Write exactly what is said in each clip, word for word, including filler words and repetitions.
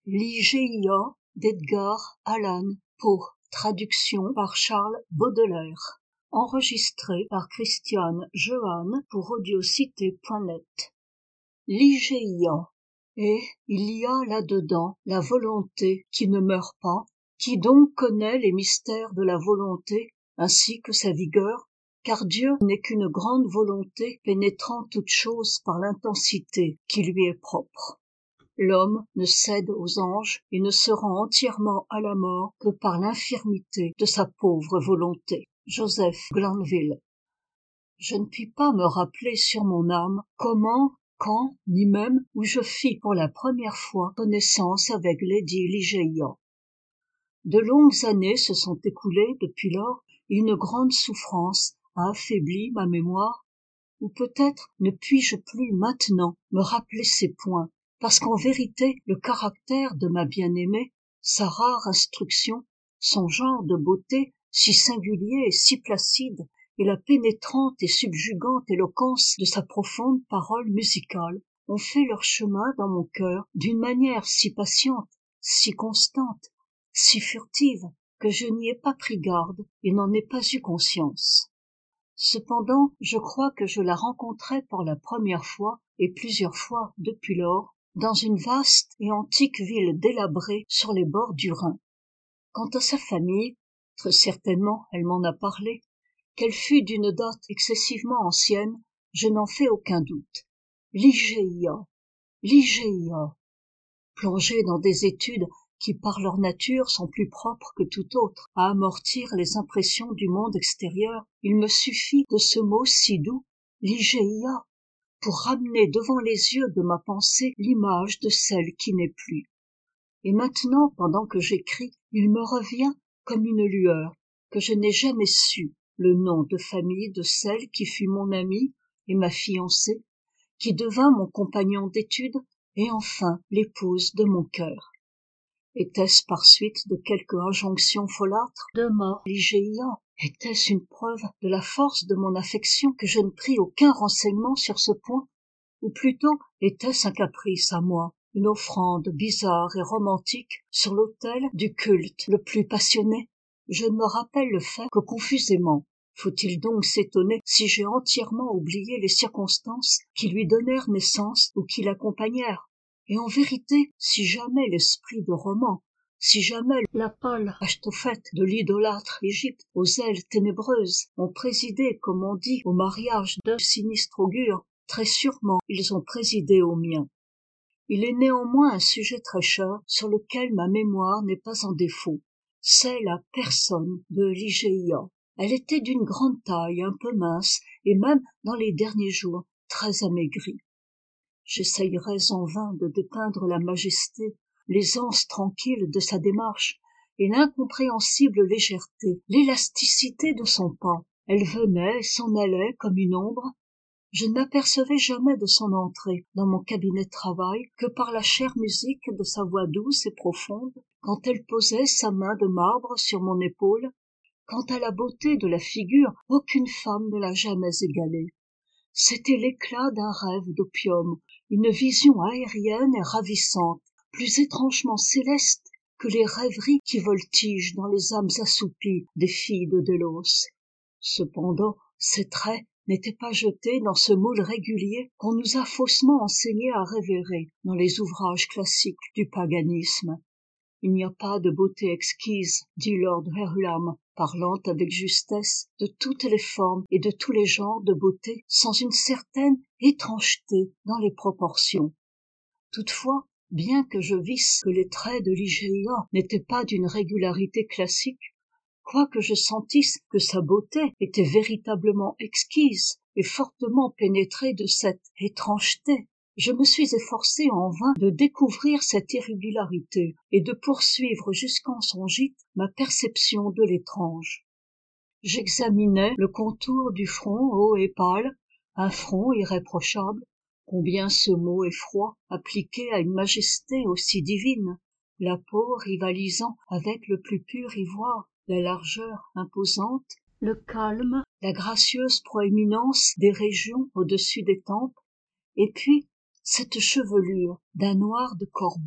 Ligeia d'Edgar Allan Poe, traduction par Charles Baudelaire. Enregistré par Christiane Jehanne pour audiocité point net. Ligeia. Et il y a là-dedans la volonté qui ne meurt pas, qui donc connaît les mystères de la volonté, ainsi que sa vigueur, car Dieu n'est qu'une grande volonté pénétrant toute chose par l'intensité qui lui est propre. L'homme ne cède aux anges et ne se rend entièrement à la mort que par l'infirmité de sa pauvre volonté. Joseph Glanville. Je ne puis pas me rappeler sur mon âme comment, quand, ni même où je fis pour la première fois connaissance avec Lady Ligeia. De longues années se sont écoulées depuis lors et une grande souffrance a affaibli ma mémoire, ou peut-être ne puis-je plus maintenant me rappeler ces points, parce qu'en vérité le caractère de ma bien-aimée, sa rare instruction, son genre de beauté si singulier et si placide, et la pénétrante et subjugante éloquence de sa profonde parole musicale ont fait leur chemin dans mon cœur d'une manière si patiente, si constante, si furtive, que je n'y ai pas pris garde et n'en ai pas eu conscience. Cependant, je crois que je la rencontrai pour la première fois, et plusieurs fois depuis lors, dans une vaste et antique ville délabrée sur les bords du Rhin. Quant à sa famille, très certainement elle m'en a parlé, qu'elle fût d'une date excessivement ancienne, je n'en fais aucun doute. Ligeia, Ligeia. Plongée dans des études qui par leur nature sont plus propres que tout autre à amortir les impressions du monde extérieur, il me suffit de ce mot si doux, Ligeia, pour ramener devant les yeux de ma pensée l'image de celle qui n'est plus. Et maintenant, pendant que j'écris, il me revient comme une lueur que je n'ai jamais su le nom de famille de celle qui fut mon amie et ma fiancée, qui devint mon compagnon d'études et enfin l'épouse de mon cœur. Était-ce par suite de quelque injonction folâtre de ma Ligeia? Était-ce une preuve de la force de mon affection que je ne pris aucun renseignement sur ce point? Ou plutôt était-ce un caprice à moi, une offrande bizarre et romantique sur l'autel du culte le plus passionné? Je ne me rappelle le fait que confusément. Faut-il donc s'étonner si j'ai entièrement oublié les circonstances qui lui donnèrent naissance ou qui l'accompagnèrent? Et en vérité, si jamais l'esprit de roman, si jamais la pâle Achtophète de l'idolâtre Égypte aux ailes ténébreuses ont présidé, comme on dit, au mariage de sinistre augure, très sûrement ils ont présidé au mien. Il est néanmoins un sujet très cher sur lequel ma mémoire n'est pas en défaut. C'est la personne de Ligeia. Elle était d'une grande taille, un peu mince, et même, dans les derniers jours, très amaigrie. J'essayerais en vain de dépeindre la majesté, l'aisance tranquille de sa démarche, et l'incompréhensible légèreté, l'élasticité de son pas. Elle venait et s'en allait comme une ombre. Je ne m'apercevais jamais de son entrée dans mon cabinet de travail que par la chère musique de sa voix douce et profonde, quand elle posait sa main de marbre sur mon épaule. Quant à la beauté de la figure, aucune femme ne l'a jamais égalée. C'était l'éclat d'un rêve d'opium, une vision aérienne et ravissante, plus étrangement céleste que les rêveries qui voltigent dans les âmes assoupies des filles de Délos. Cependant, ses traits n'étaient pas jetés dans ce moule régulier qu'on nous a faussement enseigné à révérer dans les ouvrages classiques du paganisme. Il n'y a pas de beauté exquise, dit Lord Verulam, parlant avec justesse de toutes les formes et de tous les genres de beauté, sans une certaine étrangeté dans les proportions. Toutefois, bien que je visse que les traits de Ligeia n'étaient pas d'une régularité classique, quoique je sentisse que sa beauté était véritablement exquise et fortement pénétrée de cette étrangeté, je me suis efforcé en vain de découvrir cette irrégularité et de poursuivre jusqu'en son gîte ma perception de l'étrange. J'examinais le contour du front haut et pâle, un front irréprochable. Combien ce mot est froid, appliqué à une majesté aussi divine, la peau rivalisant avec le plus pur ivoire, la largeur imposante, le calme, la gracieuse proéminence des régions au-dessus des tempes, et puis cette chevelure d'un noir de corbeau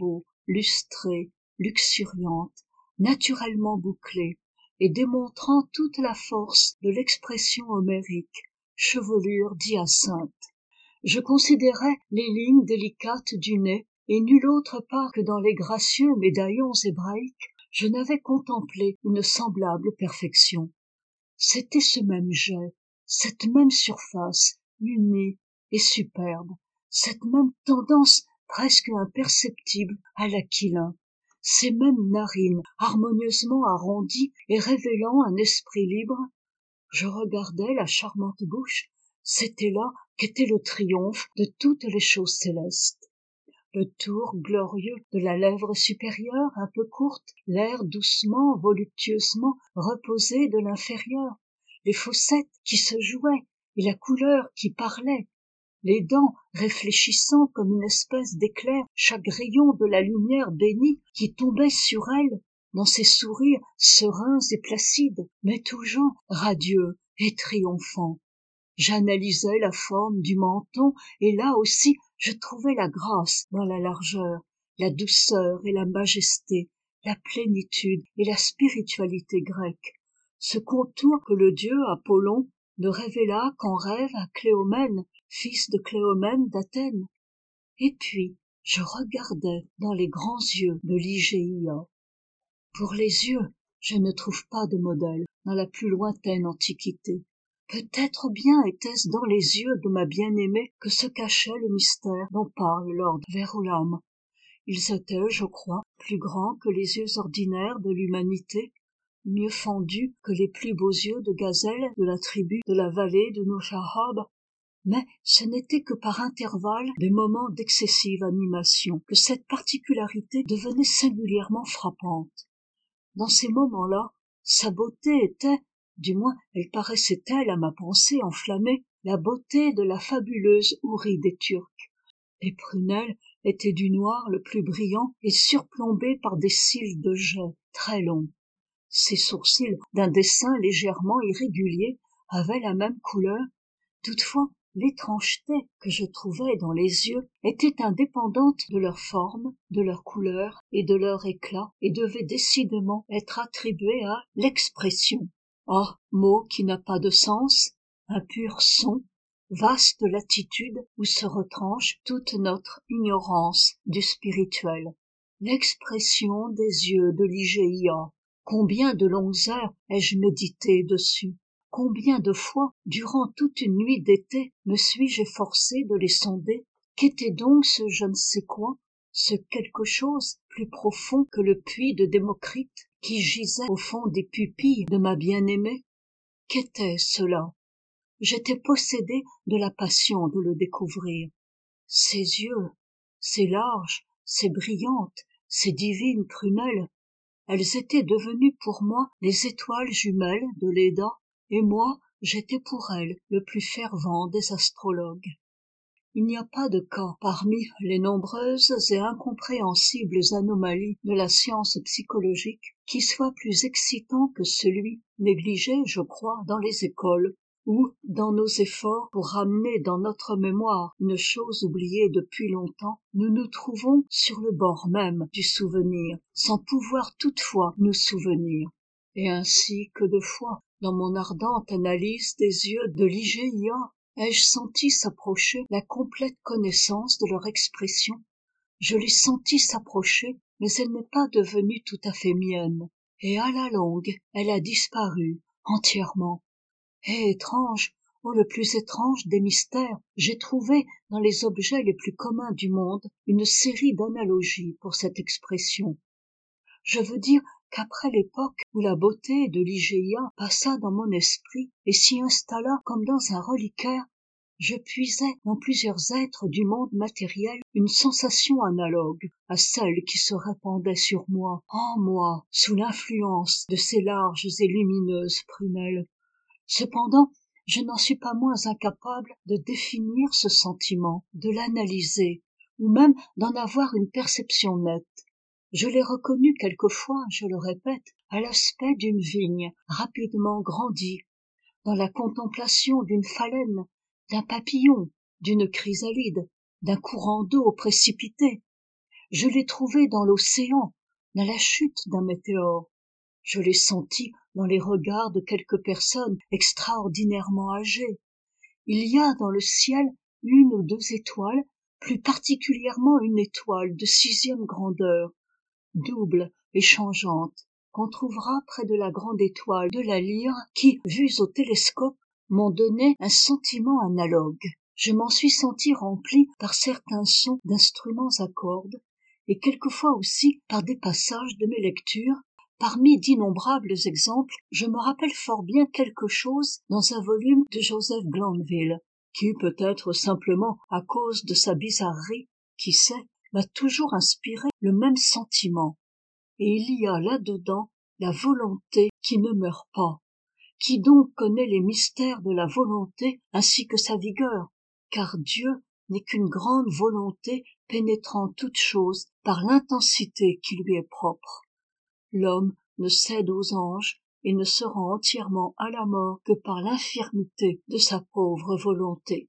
lustrée, luxuriante, naturellement bouclée, et démontrant toute la force de l'expression homérique, chevelure d'hyacinthe. Je considérais les lignes délicates du nez, et nulle autre part que dans les gracieux médaillons hébraïques, je n'avais contemplé une semblable perfection. C'était ce même jet, cette même surface, unie et superbe, cette même tendance presque imperceptible à l'aquilin, ces mêmes narines harmonieusement arrondies et révélant un esprit libre. Je regardais la charmante bouche, c'était là qu'était le triomphe de toutes les choses célestes. Le tour glorieux de la lèvre supérieure un peu courte, l'air doucement, voluptueusement reposé de l'inférieur, les fossettes qui se jouaient et la couleur qui parlait, les dents réfléchissant comme une espèce d'éclair chaque rayon de la lumière bénie qui tombait sur elle dans ces sourires sereins et placides, mais toujours radieux et triomphants. J'analysais la forme du menton, et là aussi je trouvais la grâce dans la largeur, la douceur et la majesté, la plénitude et la spiritualité grecque, ce contour que le dieu Apollon ne révéla qu'en rêve à Cléomène, fils de Cléomène d'Athènes. Et puis je regardais dans les grands yeux de Ligéia. Pour les yeux, je ne trouve pas de modèle dans la plus lointaine antiquité. Peut-être bien était-ce dans les yeux de ma bien-aimée que se cachait le mystère dont parle Lord Verulam. Ils étaient, je crois, plus grands que les yeux ordinaires de l'humanité, mieux fendus que les plus beaux yeux de gazelle de la tribu de la vallée de Noshahab. Mais ce n'était que par intervalles des moments d'excessive animation que cette particularité devenait singulièrement frappante. Dans ces moments-là, sa beauté était, du moins elle paraissait telle à ma pensée enflammée, la beauté de la fabuleuse Hourie des Turcs. Les prunelles étaient du noir le plus brillant et surplombées par des cils de jais très longs. Ses sourcils, d'un dessin légèrement irrégulier, avaient la même couleur. Toutefois, l'étrangeté que je trouvais dans les yeux était indépendante de leur forme, de leur couleur et de leur éclat, et devait décidément être attribuée à l'expression. Ah, mot qui n'a pas de sens, un pur son, vaste latitude où se retranche toute notre ignorance du spirituel. L'expression des yeux de Ligéia. Combien de longues heures ai-je médité dessus? Combien de fois, durant toute une nuit d'été, me suis-je efforcé de les sonder? Qu'était donc ce je ne sais quoi, ce quelque chose plus profond que le puits de Démocrite qui gisait au fond des pupilles de ma bien-aimée? Qu'était cela? J'étais possédé de la passion de le découvrir. Ses yeux, ses larges, ses brillantes, ses divines prunelles, elles étaient devenues pour moi les étoiles jumelles de Léda, et moi j'étais pour elles le plus fervent des astrologues. Il n'y a pas de cas parmi les nombreuses et incompréhensibles anomalies de la science psychologique qui soit plus excitant que celui, négligé je crois dans les écoles, où, dans nos efforts pour ramener dans notre mémoire une chose oubliée depuis longtemps, nous nous trouvons sur le bord même du souvenir, sans pouvoir toutefois nous souvenir. Et ainsi que de fois, dans mon ardente analyse des yeux de Ligéia, ai-je senti s'approcher la complète connaissance de leur expression. Je l'ai sentie s'approcher, mais elle n'est pas devenue tout à fait mienne, et à la longue, elle a disparu entièrement. Et étrange, oh le plus étrange des mystères, j'ai trouvé dans les objets les plus communs du monde une série d'analogies pour cette expression. Je veux dire qu'après l'époque où la beauté de Ligéia passa dans mon esprit et s'y installa comme dans un reliquaire, je puisais dans plusieurs êtres du monde matériel une sensation analogue à celle qui se répandait sur moi, en moi, sous l'influence de ces larges et lumineuses prunelles. Cependant, je n'en suis pas moins incapable de définir ce sentiment, de l'analyser, ou même d'en avoir une perception nette. Je l'ai reconnu quelquefois, je le répète, à l'aspect d'une vigne rapidement grandie, dans la contemplation d'une phalène, d'un papillon, d'une chrysalide, d'un courant d'eau précipité. Je l'ai trouvé dans l'océan, dans la chute d'un météore. Je l'ai senti dans les regards de quelques personnes extraordinairement âgées. Il y a dans le ciel une ou deux étoiles, plus particulièrement une étoile de sixième grandeur, double et changeante, qu'on trouvera près de la grande étoile de la Lyre, qui, vues au télescope, m'ont donné un sentiment analogue. Je m'en suis senti rempli par certains sons d'instruments à cordes, et quelquefois aussi par des passages de mes lectures. Parmi d'innombrables exemples, je me rappelle fort bien quelque chose dans un volume de Joseph Glanville, qui, peut-être simplement à cause de sa bizarrerie, qui sait, m'a toujours inspiré le même sentiment. Et il y a là-dedans la volonté qui ne meurt pas. Qui donc connaît les mystères de la volonté ainsi que sa vigueur? Car Dieu n'est qu'une grande volonté pénétrant toute chose par l'intensité qui lui est propre. L'homme ne cède aux anges et ne se rend entièrement à la mort que par l'infirmité de sa pauvre volonté.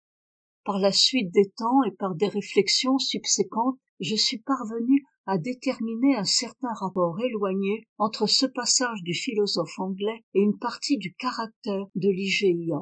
Par la suite des temps et par des réflexions subséquentes, je suis parvenu à déterminer un certain rapport éloigné entre ce passage du philosophe anglais et une partie du caractère de Ligéia.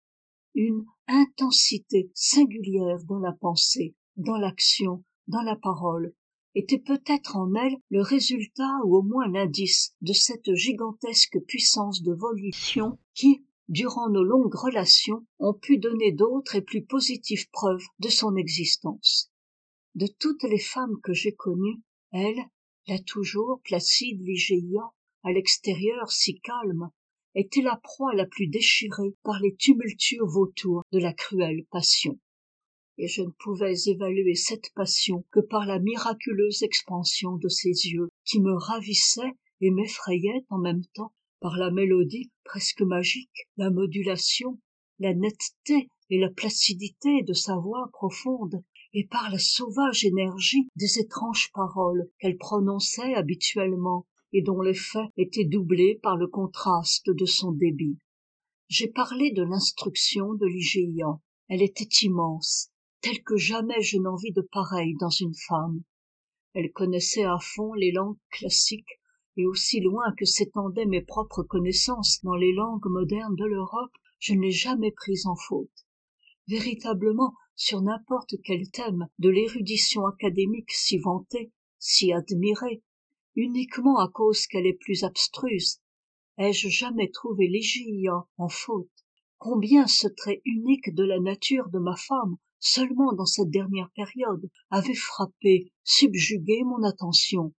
Une intensité singulière dans la pensée, dans l'action, dans la parole, était peut-être en elle le résultat ou au moins l'indice de cette gigantesque puissance de volition qui, durant nos longues relations, ont pu donner d'autres et plus positives preuves de son existence. De toutes les femmes que j'ai connues, elle, la toujours placide Ligéia, à l'extérieur si calme, était la proie la plus déchirée par les tumultueux vautours de la cruelle passion. Et je ne pouvais évaluer cette passion que par la miraculeuse expansion de ses yeux, qui me ravissaient et m'effrayaient en même temps, par la mélodie presque magique, la modulation, la netteté et la placidité de sa voix profonde, et par la sauvage énergie des étranges paroles qu'elle prononçait habituellement, et dont l'effet était doublé par le contraste de son débit. J'ai parlé de l'instruction de Ligéia. Elle était immense, telle que jamais je n'en vis de pareille dans une femme. Elle connaissait à fond les langues classiques, et aussi loin que s'étendaient mes propres connaissances dans les langues modernes de l'Europe, je ne l'ai jamais prise en faute. Véritablement, sur n'importe quel thème de l'érudition académique si vantée, si admirée, uniquement à cause qu'elle est plus abstruse, ai-je jamais trouvé Ligéia en faute. Combien ce trait unique de la nature de ma femme, seulement dans cette dernière période, avait frappé, subjugué mon attention.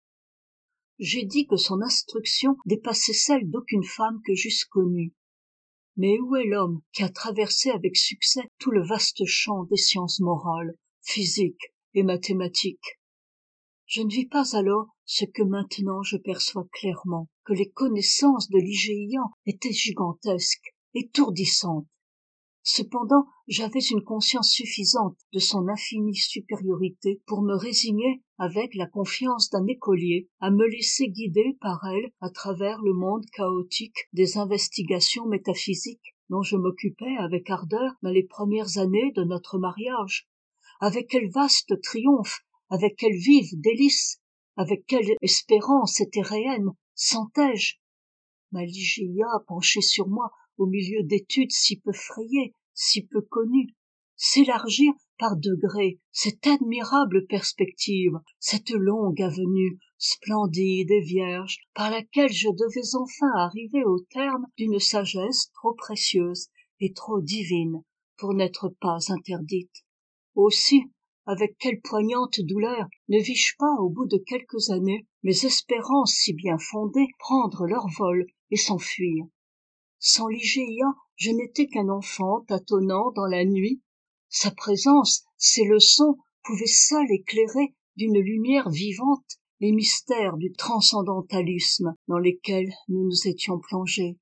J'ai dit que son instruction dépassait celle d'aucune femme que j'eusse connue. Mais où est l'homme qui a traversé avec succès tout le vaste champ des sciences morales, physiques et mathématiques? Je ne vis pas alors ce que maintenant je perçois clairement, que les connaissances de Ligéia étaient gigantesques, étourdissantes. Cependant, j'avais une conscience suffisante de son infinie supériorité pour me résigner, avec la confiance d'un écolier, à me laisser guider par elle à travers le monde chaotique des investigations métaphysiques dont je m'occupais avec ardeur dans les premières années de notre mariage. Avec quel vaste triomphe, avec quelle vive délice, avec quelle espérance éthéréenne sentais-je ma Ligéia penchée sur moi au milieu d'études si peu frayées, si peu connues, s'élargir par degrés cette admirable perspective, cette longue avenue splendide et vierge par laquelle je devais enfin arriver au terme d'une sagesse trop précieuse et trop divine pour n'être pas interdite. Aussi, avec quelle poignante douleur ne vis-je pas au bout de quelques années mes espérances si bien fondées prendre leur vol et s'enfuir. Sans Ligéia, je n'étais qu'un enfant tâtonnant dans la nuit. Sa présence, ses leçons pouvaient seules éclairer d'une lumière vivante les mystères du transcendantalisme dans lesquels nous nous étions plongés.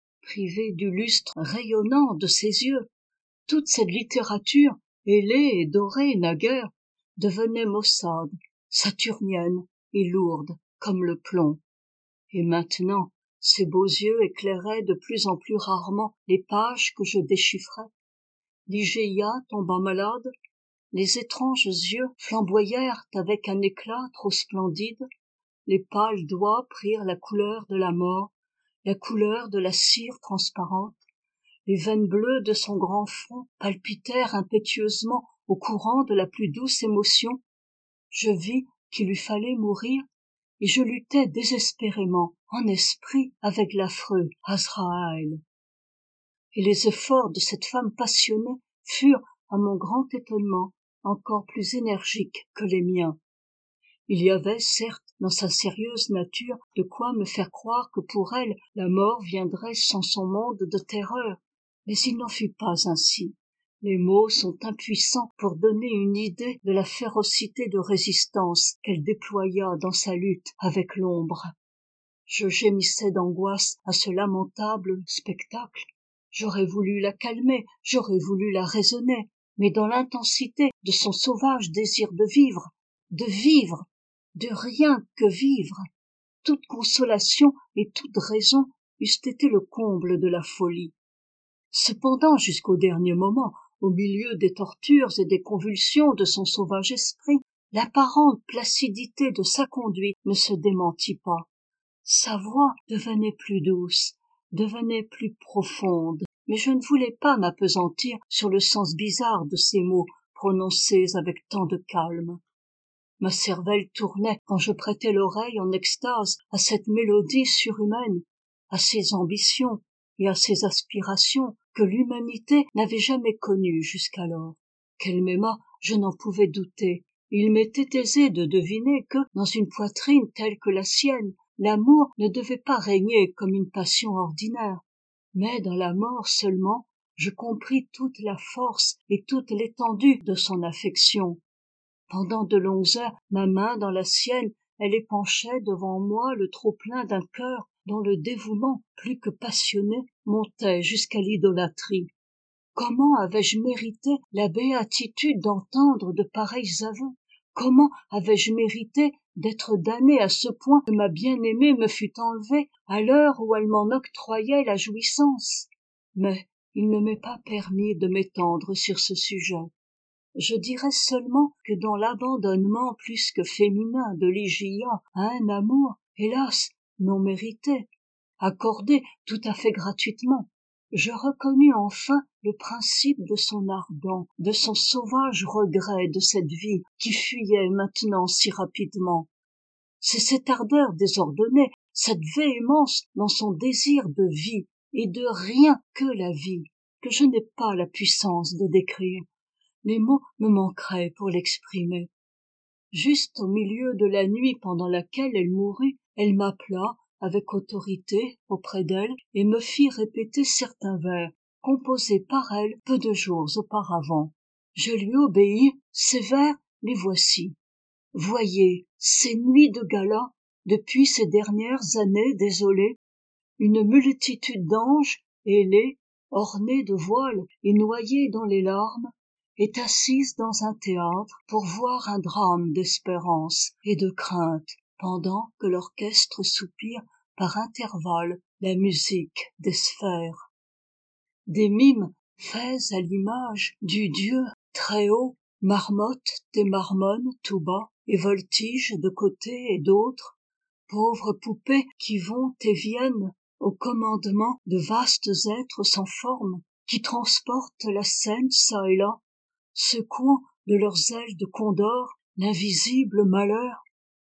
Privé du lustre rayonnant de ses yeux, toute cette littérature, ailée et dorée naguère, devenait maussade, saturnienne et lourde comme le plomb. Et maintenant, ses beaux yeux éclairaient de plus en plus rarement les pages que je déchiffrais. Ligéia tomba malade, les étranges yeux flamboyèrent avec un éclat trop splendide, les pâles doigts prirent la couleur de la mort, la couleur de la cire transparente, les veines bleues de son grand front palpitèrent impétueusement au courant de la plus douce émotion. Je vis qu'il lui fallait mourir, et je luttai désespérément en esprit avec l'affreux Azraël. Et les efforts de cette femme passionnée furent, à mon grand étonnement, encore plus énergiques que les miens. Il y avait, certes, dans sa sérieuse nature, de quoi me faire croire que pour elle, la mort viendrait sans son monde de terreur. Mais il n'en fut pas ainsi. Les mots sont impuissants pour donner une idée de la férocité de résistance qu'elle déploya dans sa lutte avec l'ombre. Je gémissais d'angoisse à ce lamentable spectacle. J'aurais voulu la calmer, j'aurais voulu la raisonner, mais dans l'intensité de son sauvage désir de vivre, de vivre, de rien que vivre, toute consolation et toute raison eussent été le comble de la folie. Cependant, jusqu'au dernier moment, au milieu des tortures et des convulsions de son sauvage esprit, l'apparente placidité de sa conduite ne se démentit pas. Sa voix devenait plus douce, devenait plus profonde, mais je ne voulais pas m'appesantir sur le sens bizarre de ces mots prononcés avec tant de calme. Ma cervelle tournait quand je prêtais l'oreille en extase à cette mélodie surhumaine, à ces ambitions et à ces aspirations que l'humanité n'avait jamais connues jusqu'alors. Qu'elle m'aimât, je n'en pouvais douter. Il m'était aisé de deviner que, dans une poitrine telle que la sienne, l'amour ne devait pas régner comme une passion ordinaire. Mais dans la mort seulement, je compris toute la force et toute l'étendue de son affection. Pendant de longues heures, ma main dans la sienne, elle épanchait devant moi le trop-plein d'un cœur dont le dévouement, plus que passionné, montait jusqu'à l'idolâtrie. Comment avais-je mérité la béatitude d'entendre de pareils aveux? Comment avais-je mérité d'être damné à ce point que ma bien-aimée me fût enlevée à l'heure où elle m'en octroyait la jouissance? Mais il ne m'est pas permis de m'étendre sur ce sujet. Je dirais seulement que dans l'abandonnement plus que féminin de Ligia à un amour, hélas, non mérité, accordé tout à fait gratuitement, je reconnus enfin le principe de son ardent, de son sauvage regret de cette vie qui fuyait maintenant si rapidement. C'est cette ardeur désordonnée, cette véhémence dans son désir de vie et de rien que la vie, que je n'ai pas la puissance de décrire. Les mots me manqueraient pour l'exprimer. Juste au milieu de la nuit pendant laquelle elle mourut, elle m'appela avec autorité auprès d'elle et me fit répéter certains vers composés par elle peu de jours auparavant. Je lui obéis, ces vers, les voici. Voyez, ces nuits de gala, depuis ces dernières années désolées, une multitude d'anges, ailés, ornés de voiles et noyés dans les larmes, est assise dans un théâtre pour voir un drame d'espérance et de crainte, pendant que l'orchestre soupire par intervalles la musique des sphères. Des mimes faits à l'image du Dieu très haut marmottent et marmonnent tout bas et voltigent de côté et d'autre, pauvres poupées qui vont et viennent au commandement de vastes êtres sans forme, qui transportent la scène çà et là, secouant de leurs ailes de condor l'invisible malheur.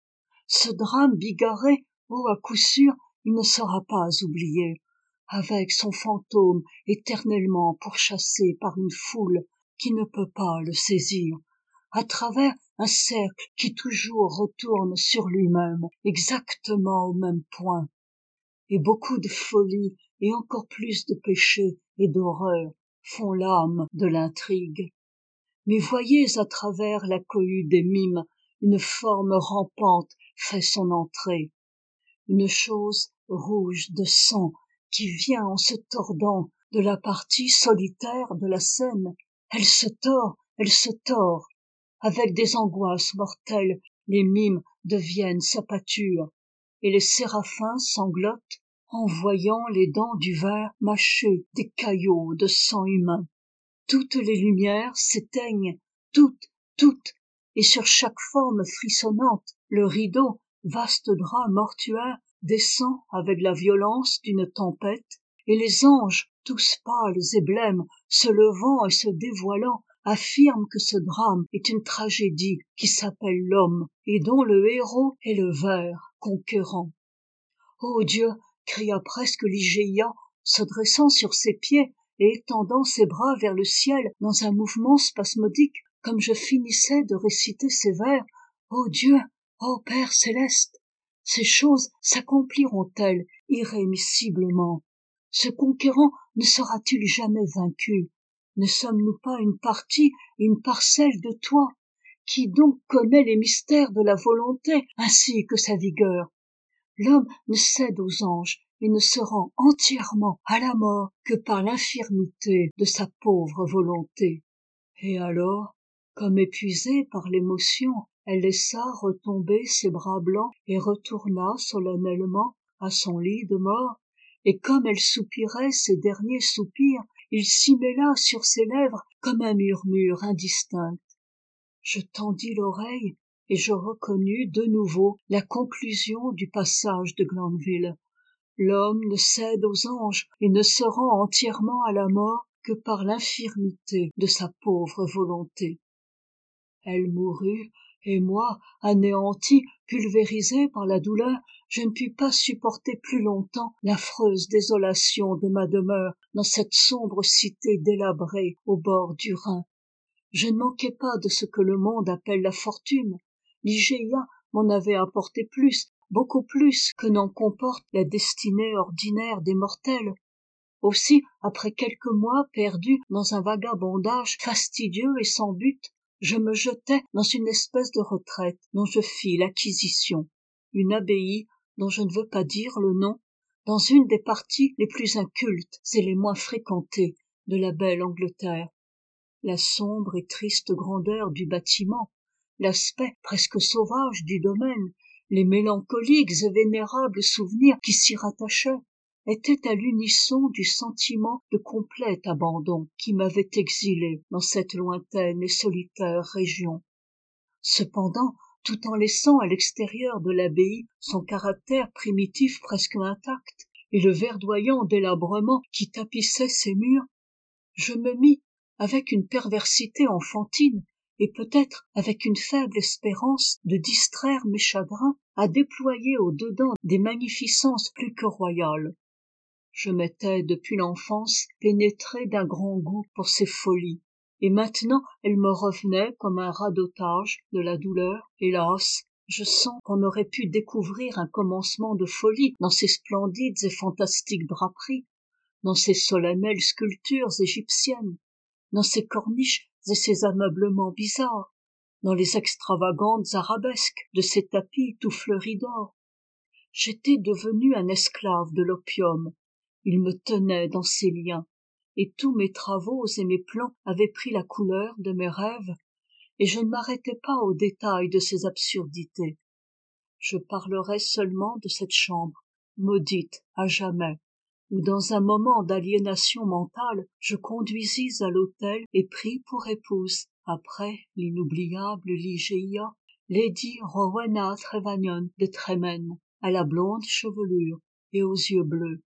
Ce drame bigarré, oh à coup sûr, il ne sera pas oublié, avec son fantôme éternellement pourchassé par une foule qui ne peut pas le saisir, à travers un cercle qui toujours retourne sur lui-même, exactement au même point. Et beaucoup de folie et encore plus de péché et d'horreur font l'âme de l'intrigue. Mais voyez à travers la cohue des mimes, une forme rampante fait son entrée. Une chose rouge de sang qui vient en se tordant de la partie solitaire de la scène. Elle se tord, elle se tord. Avec des angoisses mortelles, les mimes deviennent sa pâture, et les séraphins sanglotent en voyant les dents du ver mâcher des caillots de sang humain. Toutes les lumières s'éteignent, toutes, toutes, et sur chaque forme frissonnante, le rideau, vaste drap mortuaire, descend avec la violence d'une tempête, et les anges, tous pâles et blêmes, se levant et se dévoilant, affirment que ce drame est une tragédie qui s'appelle l'homme, et dont le héros est le ver conquérant. Ô Dieu, cria presque Ligeia, se dressant sur ses pieds et étendant ses bras vers le ciel dans un mouvement spasmodique, comme je finissais de réciter ces vers. Ô Dieu, ô Père céleste, ces choses s'accompliront-elles irrémissiblement? Ce conquérant ne sera-t-il jamais vaincu? Ne sommes-nous pas une partie, une parcelle de toi? Qui donc connaît les mystères de la volonté ainsi que sa vigueur? L'homme ne cède aux anges et ne se rend entièrement à la mort que par l'infirmité de sa pauvre volonté. Et alors, comme épuisée par l'émotion, elle laissa retomber ses bras blancs et retourna solennellement à son lit de mort, et comme elle soupirait ses derniers soupirs, il s'y mêla sur ses lèvres comme un murmure indistinct. Je tendis l'oreille et je reconnus de nouveau la conclusion du passage de Glanville. L'homme ne cède aux anges et ne se rend entièrement à la mort que par l'infirmité de sa pauvre volonté. Elle mourut, et moi, anéanti, pulvérisé par la douleur, je ne pus pas supporter plus longtemps l'affreuse désolation de ma demeure dans cette sombre cité délabrée au bord du Rhin. Je ne manquais pas de ce que le monde appelle la fortune. Ligeia m'en avait apporté plus, beaucoup plus que n'en comporte la destinée ordinaire des mortels. Aussi, après quelques mois perdus dans un vagabondage fastidieux et sans but, je me jetai dans une espèce de retraite dont je fis l'acquisition, une abbaye dont je ne veux pas dire le nom, dans une des parties les plus incultes et les moins fréquentées de la belle Angleterre. La sombre et triste grandeur du bâtiment, l'aspect presque sauvage du domaine, les mélancoliques et vénérables souvenirs qui s'y rattachaient, étaient à l'unisson du sentiment de complet abandon qui m'avait exilé dans cette lointaine et solitaire région. Cependant, tout en laissant à l'extérieur de l'abbaye son caractère primitif presque intact et le verdoyant délabrement qui tapissait ses murs, je me mis, avec une perversité enfantine, et peut-être avec une faible espérance de distraire mes chagrins, à déployer au-dedans des magnificences plus que royales. Je m'étais, depuis l'enfance, pénétré d'un grand goût pour ces folies, et maintenant elles me revenaient comme un radotage de la douleur. Hélas, je sens qu'on aurait pu découvrir un commencement de folie dans ces splendides et fantastiques draperies, dans ces solennelles sculptures égyptiennes, dans ces corniches et ces ameublements bizarres, dans les extravagantes arabesques de ces tapis tout fleuris d'or. J'étais devenu un esclave de l'opium, il me tenait dans ses liens, et tous mes travaux et mes plans avaient pris la couleur de mes rêves, et je ne m'arrêtais pas aux détails de ces absurdités. Je parlerai seulement de cette chambre, maudite à jamais, où dans un moment d'aliénation mentale, je conduisis à l'autel et pris pour épouse, après l'inoubliable Ligeia, Lady Rowena Trevanion de Tremaine, à la blonde chevelure et aux yeux bleus.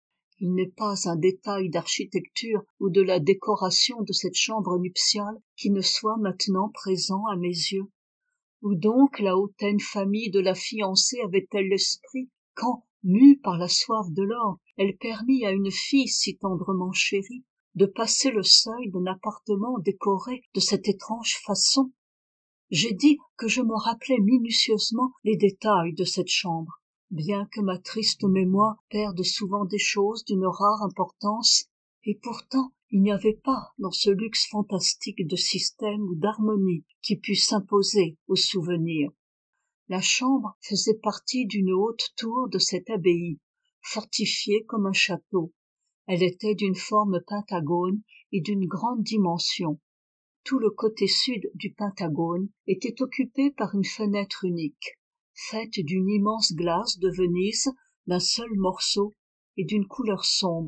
Il n'est pas un détail d'architecture ou de la décoration de cette chambre nuptiale qui ne soit maintenant présent à mes yeux. Où donc la hautaine famille de la fiancée avait-elle l'esprit, quand, mue par la soif de l'or, elle permit à une fille si tendrement chérie de passer le seuil d'un appartement décoré de cette étrange façon? J'ai dit que je me rappelais minutieusement les détails de cette chambre, bien que ma triste mémoire perde souvent des choses d'une rare importance, et pourtant il n'y avait pas dans ce luxe fantastique de système ou d'harmonie qui pût s'imposer au souvenir. La chambre faisait partie d'une haute tour de cette abbaye, fortifiée comme un château. Elle était d'une forme pentagone et d'une grande dimension. Tout le côté sud du pentagone était occupé par une fenêtre unique, faite d'une immense glace de Venise d'un seul morceau et d'une couleur sombre,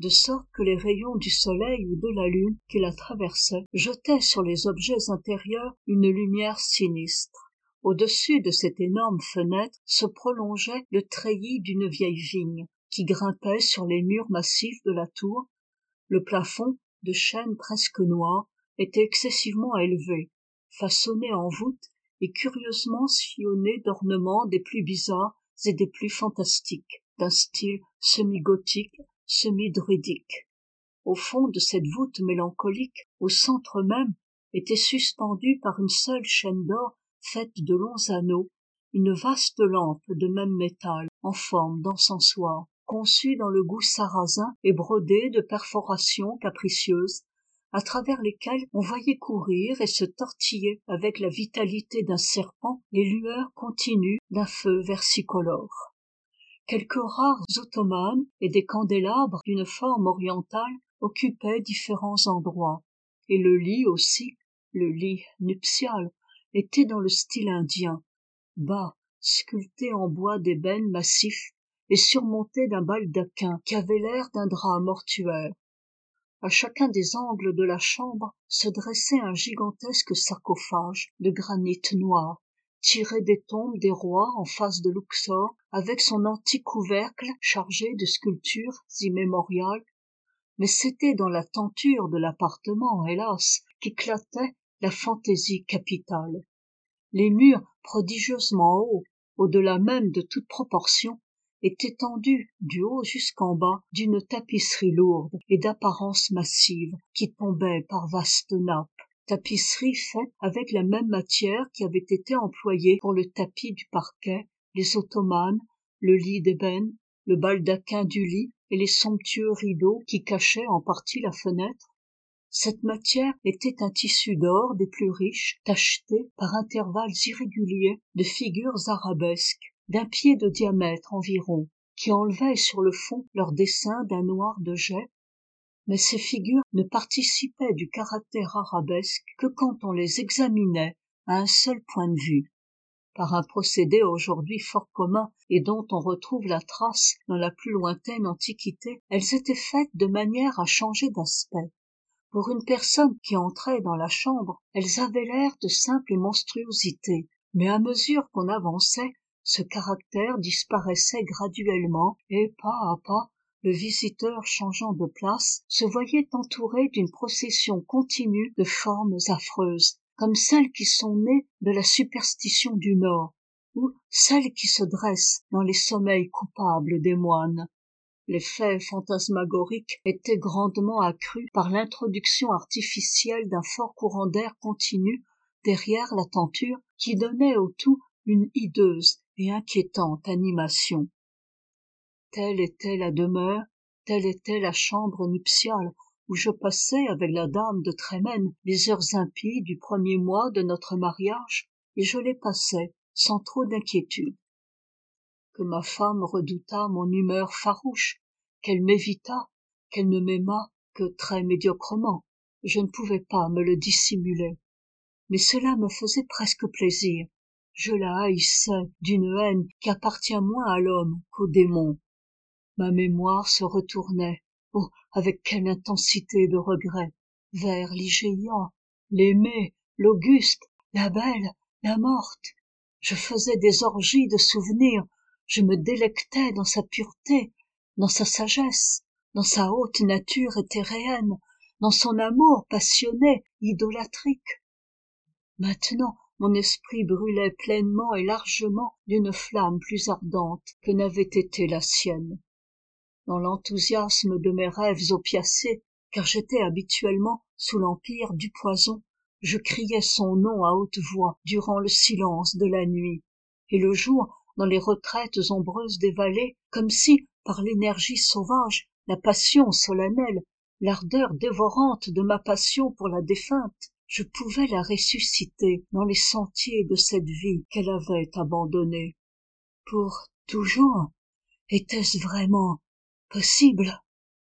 de sorte que les rayons du soleil ou de la lune qui la traversaient jetaient sur les objets intérieurs une lumière sinistre. Au-dessus de cette énorme fenêtre se prolongeait le treillis d'une vieille vigne qui grimpait sur les murs massifs de la tour. Le plafond, de chêne presque noir, était excessivement élevé, façonné en voûte et curieusement sillonné d'ornements des plus bizarres et des plus fantastiques, d'un style semi-gothique, semi-druidique. Au fond de cette voûte mélancolique, au centre même, était suspendue par une seule chaîne d'or faite de longs anneaux, une vaste lampe de même métal, en forme d'encensoir, conçue dans le goût sarrasin et brodée de perforations capricieuses, à travers lesquelles on voyait courir et se tortiller avec la vitalité d'un serpent les lueurs continues d'un feu versicolore. Quelques rares ottomanes et des candélabres d'une forme orientale occupaient différents endroits, et le lit aussi, le lit nuptial, était dans le style indien, bas, sculpté en bois d'ébène massif et surmonté d'un baldaquin qui avait l'air d'un drap mortuaire. À chacun des angles de la chambre se dressait un gigantesque sarcophage de granit noir, tiré des tombes des rois en face de Luxor, avec son antique couvercle chargé de sculptures immémoriales. Mais c'était dans la tenture de l'appartement, hélas, qu'éclatait la fantaisie capitale. Les murs prodigieusement hauts, au-delà même de toute proportion, étaient tendus du haut jusqu'en bas d'une tapisserie lourde et d'apparence massive qui tombait par vastes nappes, tapisserie faite avec la même matière qui avait été employée pour le tapis du parquet, les ottomanes, le lit d'ébène, le baldaquin du lit et les somptueux rideaux qui cachaient en partie la fenêtre. Cette matière était un tissu d'or des plus riches, tacheté par intervalles irréguliers de figures arabesques, d'un pied de diamètre environ, qui enlevaient sur le fond leur dessin d'un noir de jet. Mais ces figures ne participaient du caractère arabesque que quand on les examinait à un seul point de vue. Par un procédé aujourd'hui fort commun et dont on retrouve la trace dans la plus lointaine antiquité, elles étaient faites de manière à changer d'aspect. Pour une personne qui entrait dans la chambre, elles avaient l'air de simples monstruosités, mais à mesure qu'on avançait, ce caractère disparaissait graduellement et pas à pas, le visiteur changeant de place se voyait entouré d'une procession continue de formes affreuses, comme celles qui sont nées de la superstition du Nord, ou celles qui se dressent dans les sommeils coupables des moines. L'effet fantasmagorique était grandement accru par l'introduction artificielle d'un fort courant d'air continu derrière la tenture qui donnait au tout une hideuse et inquiétante animation. Telle était la demeure, telle était la chambre nuptiale où je passais avec la dame de Trémène les heures impies du premier mois de notre mariage, et je les passais sans trop d'inquiétude. Que ma femme redoutât mon humeur farouche, qu'elle m'évitât, qu'elle ne m'aimât que très médiocrement, je ne pouvais pas me le dissimuler. Mais cela me faisait presque plaisir. Je la haïssais d'une haine qui appartient moins à l'homme qu'au démon. Ma mémoire se retournait, oh, avec quelle intensité de regret, vers Ligéia, l'aimée, l'auguste, la belle, la morte. Je faisais des orgies de souvenirs, je me délectais dans sa pureté, dans sa sagesse, dans sa haute nature éthéréenne, dans son amour passionné, idolâtrique. Maintenant, mon esprit brûlait pleinement et largement d'une flamme plus ardente que n'avait été la sienne. Dans l'enthousiasme de mes rêves opiacés, car j'étais habituellement sous l'empire du poison, je criais son nom à haute voix durant le silence de la nuit, et le jour, dans les retraites ombreuses des vallées, comme si, par l'énergie sauvage, la passion solennelle, l'ardeur dévorante de ma passion pour la défunte, je pouvais la ressusciter dans les sentiers de cette vie qu'elle avait abandonnée. Pour toujours, était-ce vraiment possible?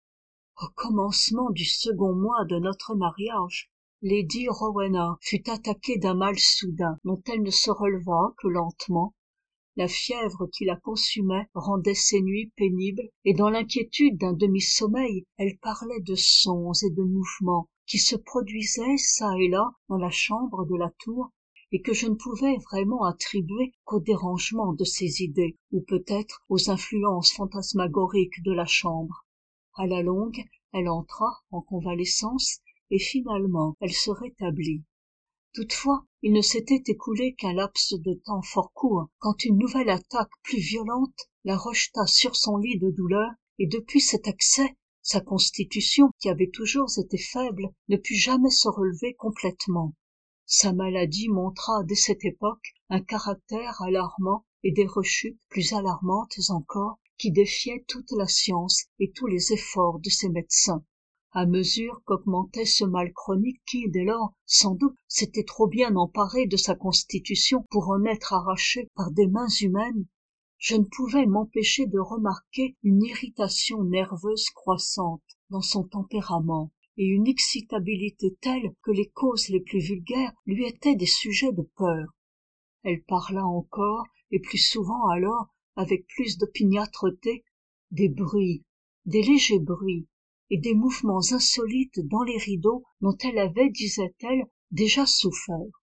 Au commencement du second mois de notre mariage, Lady Rowena fut attaquée d'un mal soudain dont elle ne se releva que lentement, La fièvre qui la consumait rendait ses nuits pénibles, et dans l'inquiétude d'un demi-sommeil, elle parlait de sons et de mouvements qui se produisaient çà et là dans la chambre de la tour, et que je ne pouvais vraiment attribuer qu'au dérangement de ses idées, ou peut-être aux influences fantasmagoriques de la chambre. À la longue, elle entra en convalescence, et finalement elle se rétablit. Toutefois, il ne s'était écoulé qu'un laps de temps fort court, quand une nouvelle attaque plus violente la rejeta sur son lit de douleur, et depuis cet accès, sa constitution, qui avait toujours été faible, ne put jamais se relever complètement. Sa maladie montra dès cette époque un caractère alarmant et des rechutes plus alarmantes encore, qui défiaient toute la science et tous les efforts de ses médecins. À mesure qu'augmentait ce mal chronique qui, dès lors, sans doute, s'était trop bien emparé de sa constitution pour en être arraché par des mains humaines, je ne pouvais m'empêcher de remarquer une irritation nerveuse croissante dans son tempérament, et une excitabilité telle que les causes les plus vulgaires lui étaient des sujets de peur. Elle parla encore, et plus souvent alors, avec plus d'opiniâtreté, des bruits, des légers bruits, et des mouvements insolites dans les rideaux dont elle avait, disait-elle, déjà souffert.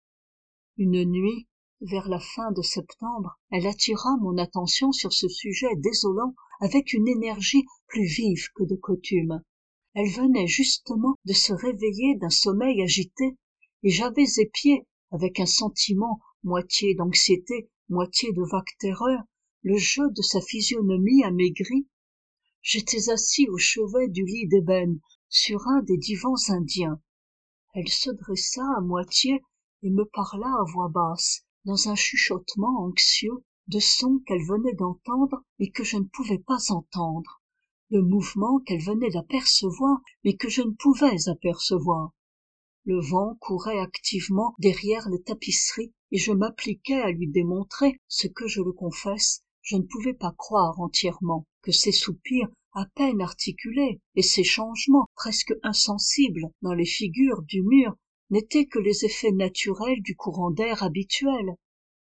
Une nuit, vers la fin de septembre, elle attira mon attention sur ce sujet désolant avec une énergie plus vive que de coutume. Elle venait justement de se réveiller d'un sommeil agité, et j'avais épié, avec un sentiment moitié d'anxiété, moitié de vague terreur, le jeu de sa physionomie amaigrie. J'étais assis au chevet du lit d'ébène, sur un des divans indiens. Elle se dressa à moitié et me parla à voix basse, dans un chuchotement anxieux, de sons qu'elle venait d'entendre et que je ne pouvais pas entendre, de mouvements qu'elle venait d'apercevoir mais que je ne pouvais apercevoir. Le vent courait activement derrière les tapisseries et je m'appliquais à lui démontrer ce que, je le confesse, je ne pouvais pas croire entièrement, que ces soupirs à peine articulés et ces changements presque insensibles dans les figures du mur n'étaient que les effets naturels du courant d'air habituel.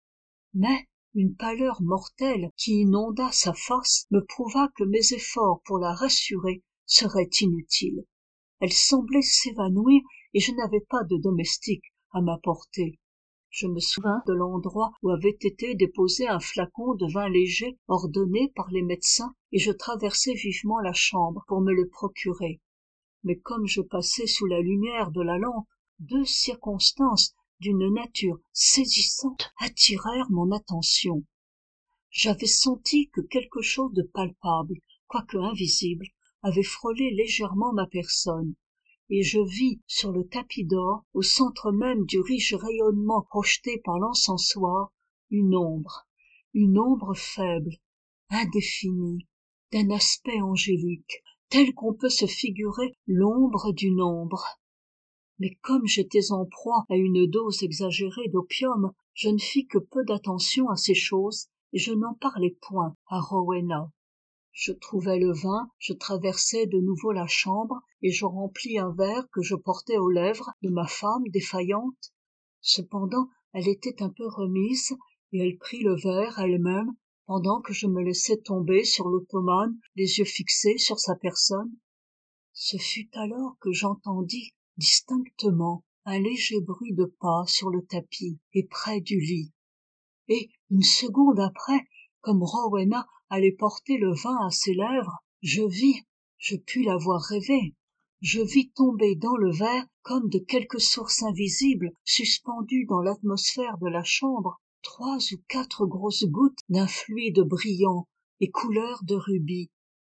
Mais une pâleur mortelle qui inonda sa face me prouva que mes efforts pour la rassurer seraient inutiles. Elle semblait s'évanouir et je n'avais pas de domestique à m'apporter. Je me souvins de l'endroit où avait été déposé un flacon de vin léger ordonné par les médecins et je traversai vivement la chambre pour me le procurer. Mais comme je passais sous la lumière de la lampe, deux circonstances d'une nature saisissante attirèrent mon attention. J'avais senti que quelque chose de palpable, quoique invisible, avait frôlé légèrement ma personne, et je vis sur le tapis d'or, au centre même du riche rayonnement projeté par l'encensoir, une ombre, une ombre faible, indéfinie, d'un aspect angélique, tel qu'on peut se figurer l'ombre d'une ombre. Mais comme j'étais en proie à une dose exagérée d'opium, je ne fis que peu d'attention à ces choses, et je n'en parlai point à Rowena. Je trouvai le vin, je traversai de nouveau la chambre, et je remplis un verre que je portais aux lèvres de ma femme défaillante. Cependant, elle était un peu remise, et elle prit le verre elle-même, pendant que je me laissais tomber sur l'ottomane, les yeux fixés sur sa personne. Ce fut alors que j'entendis distinctement un léger bruit de pas sur le tapis et près du lit. Et, une seconde après, comme Rowena allait porter le vin à ses lèvres, je vis, je pus l'avoir rêvé, je vis tomber dans le verre, comme de quelque source invisible, suspendue dans l'atmosphère de la chambre, trois ou quatre grosses gouttes d'un fluide brillant et couleur de rubis.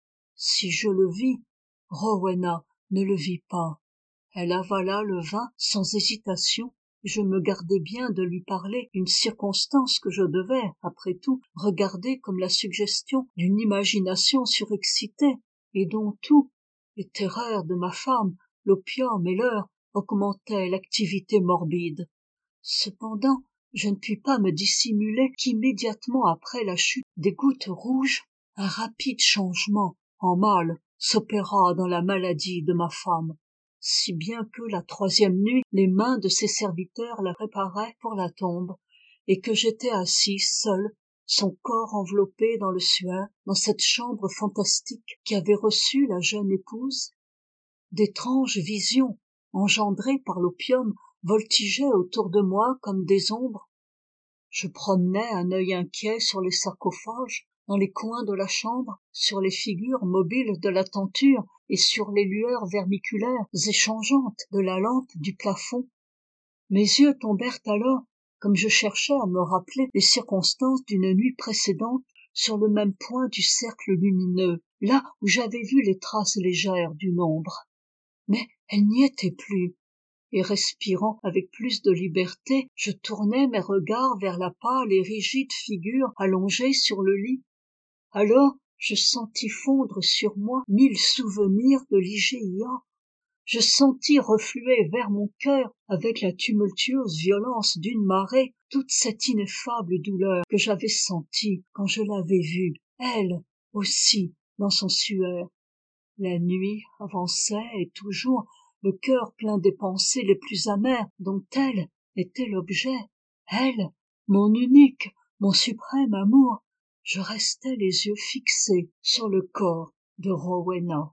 Si je le vis, Rowena ne le vit pas. Elle avala le vin sans hésitation. Je me gardai bien de lui parler d'une circonstance que je devais, après tout, regarder comme la suggestion d'une imagination surexcitée, et dont tout, les terreurs de ma femme, l'opium et l'heure, augmentaient l'activité morbide. Cependant, je ne puis pas me dissimuler qu'immédiatement après la chute des gouttes rouges, un rapide changement en mal s'opéra dans la maladie de ma femme, si bien que la troisième nuit les mains de ses serviteurs la préparaient pour la tombe, et que j'étais assis seul son corps enveloppé dans le suaire, dans cette chambre fantastique qui avait reçu la jeune épouse. D'étranges visions, engendrées par l'opium, voltigeaient autour de moi comme des ombres. Je promenais un œil inquiet sur les sarcophages, dans les coins de la chambre, sur les figures mobiles de la tenture et sur les lueurs vermiculaires et changeantes de la lampe du plafond. Mes yeux tombèrent alors, comme je cherchais à me rappeler les circonstances d'une nuit précédente, sur le même point du cercle lumineux, là où j'avais vu les traces légères d'une ombre. Mais elle n'y était plus, et respirant avec plus de liberté, je tournai mes regards vers la pâle et rigide figure allongée sur le lit. Alors je sentis fondre sur moi mille souvenirs de l'I G I A. Je sentis refluer vers mon cœur, avec la tumultueuse violence d'une marée, toute cette ineffable douleur que j'avais sentie quand je l'avais vue, elle aussi, dans son suaire. La nuit avançait et toujours, le cœur plein des pensées les plus amères dont elle était l'objet. Elle, mon unique, mon suprême amour, je restais les yeux fixés sur le corps de Rowena.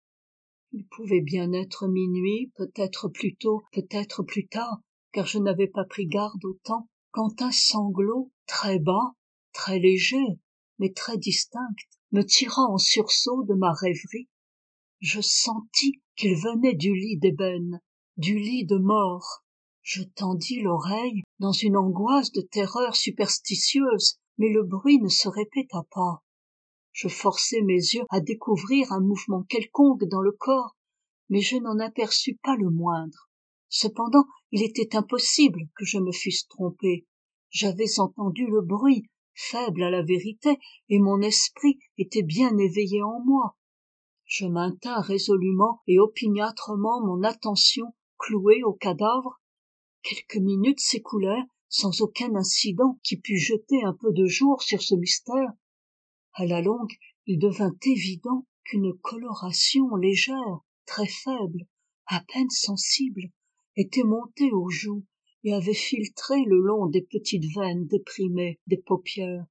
Il pouvait bien être minuit, peut-être plus tôt, peut-être plus tard, car je n'avais pas pris garde au temps, quand un sanglot, très bas, très léger, mais très distinct, me tira en sursaut de ma rêverie. Je sentis qu'il venait du lit d'ébène, du lit de mort. Je tendis l'oreille dans une angoisse de terreur superstitieuse, mais le bruit ne se répéta pas. Je forçai mes yeux à découvrir un mouvement quelconque dans le corps, mais je n'en aperçus pas le moindre. Cependant, il était impossible que je me fusse trompé. J'avais entendu le bruit, faible à la vérité, et mon esprit était bien éveillé en moi. Je maintins résolument et opiniâtrement mon attention clouée au cadavre. Quelques minutes s'écoulèrent sans aucun incident qui pût jeter un peu de jour sur ce mystère. À la longue, il devint évident qu'une coloration légère, très faible, à peine sensible, était montée aux joues et avait filtré le long des petites veines déprimées des paupières.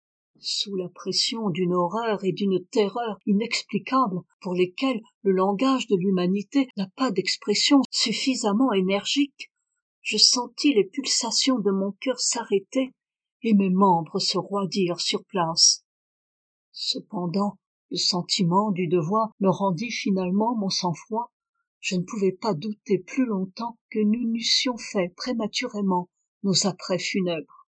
Sous la pression d'une horreur et d'une terreur inexplicables pour lesquelles le langage de l'humanité n'a pas d'expression suffisamment énergique, je sentis les pulsations de mon cœur s'arrêter et mes membres se roidirent sur place. Cependant, le sentiment du devoir me rendit finalement mon sang-froid. Je ne pouvais pas douter plus longtemps que nous n'eussions fait prématurément nos apprêts funèbres.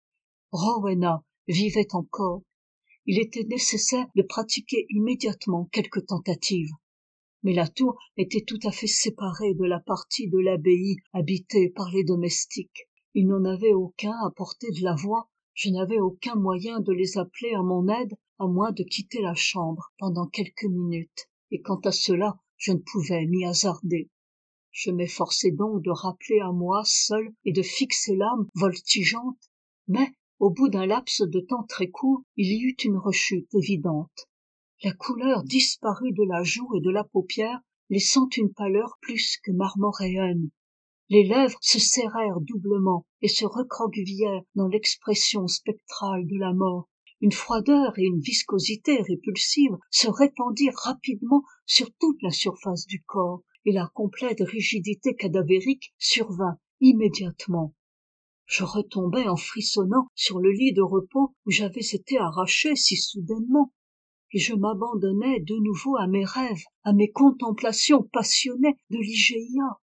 Rowena vivait encore. Il était nécessaire de pratiquer immédiatement quelque tentative. Mais la tour était tout à fait séparée de la partie de l'abbaye habitée par les domestiques. Il n'en avait aucun à portée de la voix. Je n'avais aucun moyen de les appeler à mon aide, à moins de quitter la chambre pendant quelques minutes. Et quant à cela, je ne pouvais m'y hasarder. Je m'efforçai donc de rappeler à moi seul et de fixer l'âme voltigeante, mais au bout d'un laps de temps très court, il y eut une rechute évidente. La couleur disparut de la joue et de la paupière, laissant une pâleur plus que marmoréenne. Les lèvres se serrèrent doublement et se recroquevillèrent dans l'expression spectrale de la mort. Une froideur et une viscosité répulsive se répandirent rapidement sur toute la surface du corps, et la complète rigidité cadavérique survint immédiatement. Je retombai en frissonnant sur le lit de repos où j'avais été arraché si soudainement, et je m'abandonnai de nouveau à mes rêves, à mes contemplations passionnées de l'I G I A.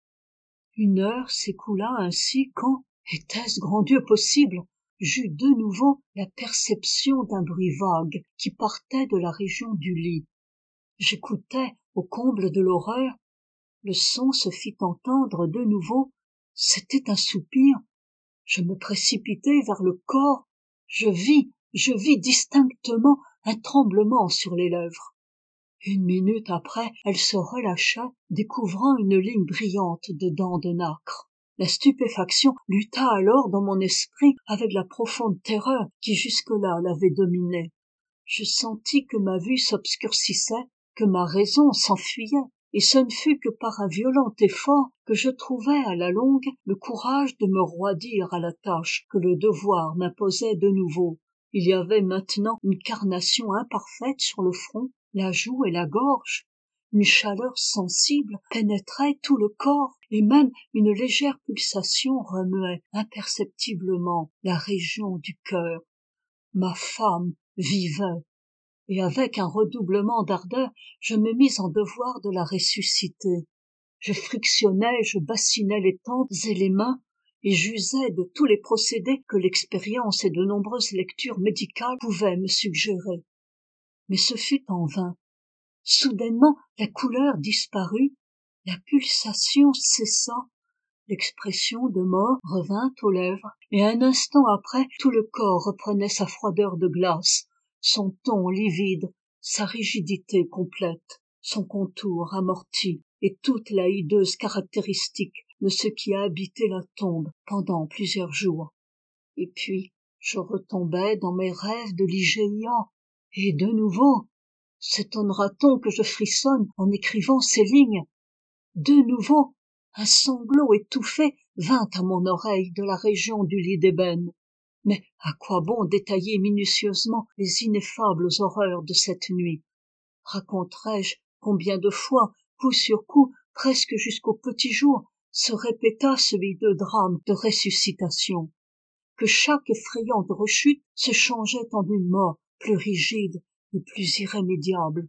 Une heure s'écoula ainsi quand, était-ce grand Dieu possible, j'eus de nouveau la perception d'un bruit vague qui partait de la région du lit. J'écoutai au comble de l'horreur. Le son se fit entendre de nouveau. C'était un soupir. Je me précipitai vers le corps. Je vis, je vis distinctement un tremblement sur les lèvres. Une minute après, elle se relâcha, découvrant une ligne brillante de dents de nacre. La stupéfaction lutta alors dans mon esprit avec la profonde terreur qui jusque-là l'avait dominée. Je sentis que ma vue s'obscurcissait, que ma raison s'enfuyait, et ce ne fut que par un violent effort que je trouvai à la longue le courage de me roidir à la tâche que le devoir m'imposait de nouveau. Il y avait maintenant une carnation imparfaite sur le front, la joue et la gorge. Une chaleur sensible pénétrait tout le corps, et même une légère pulsation remuait imperceptiblement la région du cœur. Ma femme vivait, et avec un redoublement d'ardeur, je me mis en devoir de la ressusciter. Je frictionnais, je bassinais les tempes et les mains, et j'usais de tous les procédés que l'expérience et de nombreuses lectures médicales pouvaient me suggérer. Mais ce fut en vain. Soudainement, la couleur disparut, la pulsation cessa, l'expression de mort revint aux lèvres, et un instant après, tout le corps reprenait sa froideur de glace, son ton livide, sa rigidité complète, son contour amorti, et toute la hideuse caractéristique de ce qui a habité la tombe pendant plusieurs jours. Et puis, je retombais dans mes rêves de Ligéia, et de nouveau, s'étonnera-t-on que je frissonne en écrivant ces lignes? De nouveau, un sanglot étouffé vint à mon oreille de la région du lit d'ébène. Mais à quoi bon détailler minutieusement les ineffables horreurs de cette nuit? Raconterai-je combien de fois, coup sur coup, presque jusqu'au petit jour, se répéta ce hideux drame de ressuscitation? Que chaque effrayante rechute se changeait en une mort plus rigide et plus irrémédiable,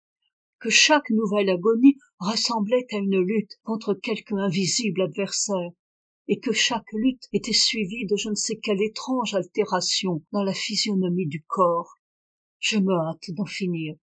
que chaque nouvelle agonie ressemblait à une lutte contre quelque invisible adversaire, et que chaque lutte était suivie de je ne sais quelle étrange altération dans la physionomie du corps. Je me hâte d'en finir.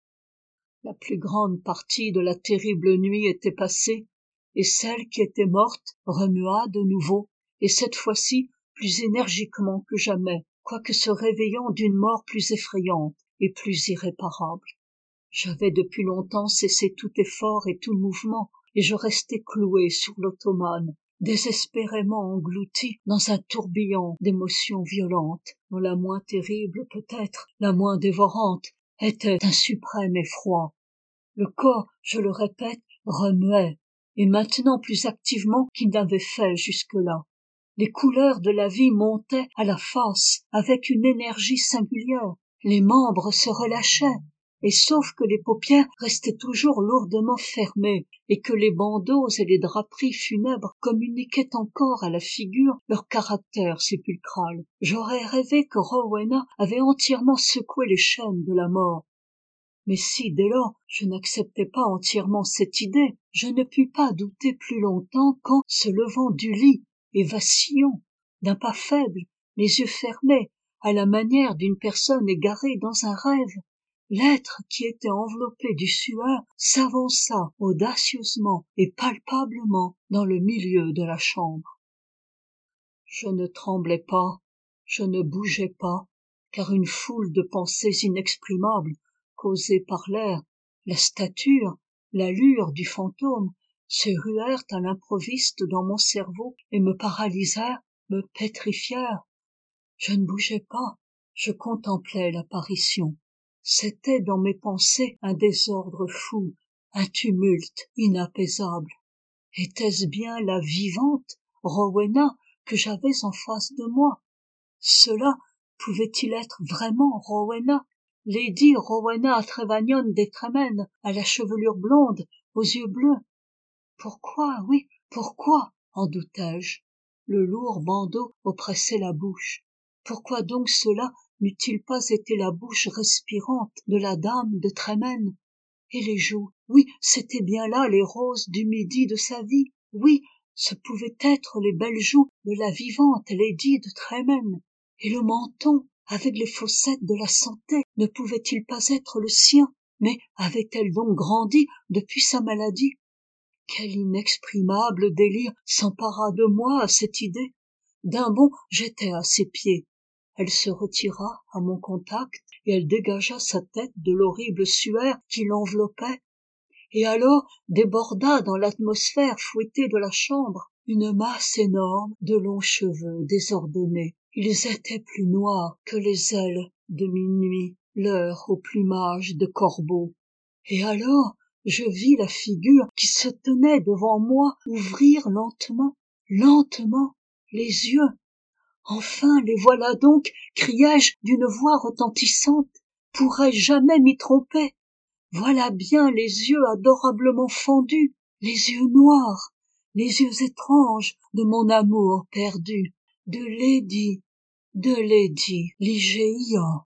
La plus grande partie de la terrible nuit était passée, et celle qui était morte remua de nouveau, et cette fois-ci plus énergiquement que jamais, quoique se réveillant d'une mort plus effrayante et plus irréparable. J'avais depuis longtemps cessé tout effort et tout mouvement, et je restais cloué sur l'ottomane, désespérément englouti dans un tourbillon d'émotions violentes, dont la moins terrible peut-être, la moins dévorante, était un suprême effroi. Le corps, je le répète, remuait, et maintenant plus activement qu'il n'avait fait jusque-là. Les couleurs de la vie montaient à la face avec une énergie singulière, les membres se relâchaient, et sauf que les paupières restaient toujours lourdement fermées, et que les bandeaux et les draperies funèbres communiquaient encore à la figure leur caractère sépulcral, j'aurais rêvé que Rowena avait entièrement secoué les chaînes de la mort. Mais si, dès lors, je n'acceptais pas entièrement cette idée, je ne pus pas douter plus longtemps quand, se levant du lit et vacillant, d'un pas faible, les yeux fermés, à la manière d'une personne égarée dans un rêve, l'être qui était enveloppé du suaire s'avança audacieusement et palpablement dans le milieu de la chambre. Je ne tremblais pas, je ne bougeais pas, car une foule de pensées inexprimables, causées par l'air, la stature, l'allure du fantôme, se ruèrent à l'improviste dans mon cerveau et me paralysèrent, me pétrifièrent. Je ne bougeais pas, je contemplais l'apparition. C'était dans mes pensées un désordre fou, un tumulte inapaisable. Était-ce bien la vivante Rowena que j'avais en face de moi? Cela pouvait-il être vraiment Rowena, Lady Rowena Trevanion des Tremaine, à la chevelure blonde, aux yeux bleus? Pourquoi, oui, pourquoi, en doutai-je? Le lourd bandeau oppressait la bouche. Pourquoi donc cela n'eût-il pas été la bouche respirante de la dame de Tremaine? Et les joues, oui, c'étaient bien là les roses du midi de sa vie, oui, ce pouvaient être les belles joues de la vivante Lady de Tremaine. Et le menton, avec les fossettes de la santé, ne pouvait-il pas être le sien? Mais avait-elle donc grandi depuis sa maladie? Quel inexprimable délire s'empara de moi à cette idée. D'un bond, j'étais à ses pieds. Elle se retira à mon contact, et elle dégagea sa tête de l'horrible suaire qui l'enveloppait, et alors déborda dans l'atmosphère fouettée de la chambre une masse énorme de longs cheveux désordonnés. Ils étaient plus noirs que les ailes de minuit, l'heure au plumage de corbeau. Et alors je vis la figure qui se tenait devant moi ouvrir lentement, lentement les yeux. enfin les voilà donc, criai-je d'une voix retentissante. Pourrais-je jamais m'y tromper? Voilà bien les yeux adorablement fendus, les yeux noirs, les yeux étranges de mon amour perdu, de Lady, de Lady Ligeia.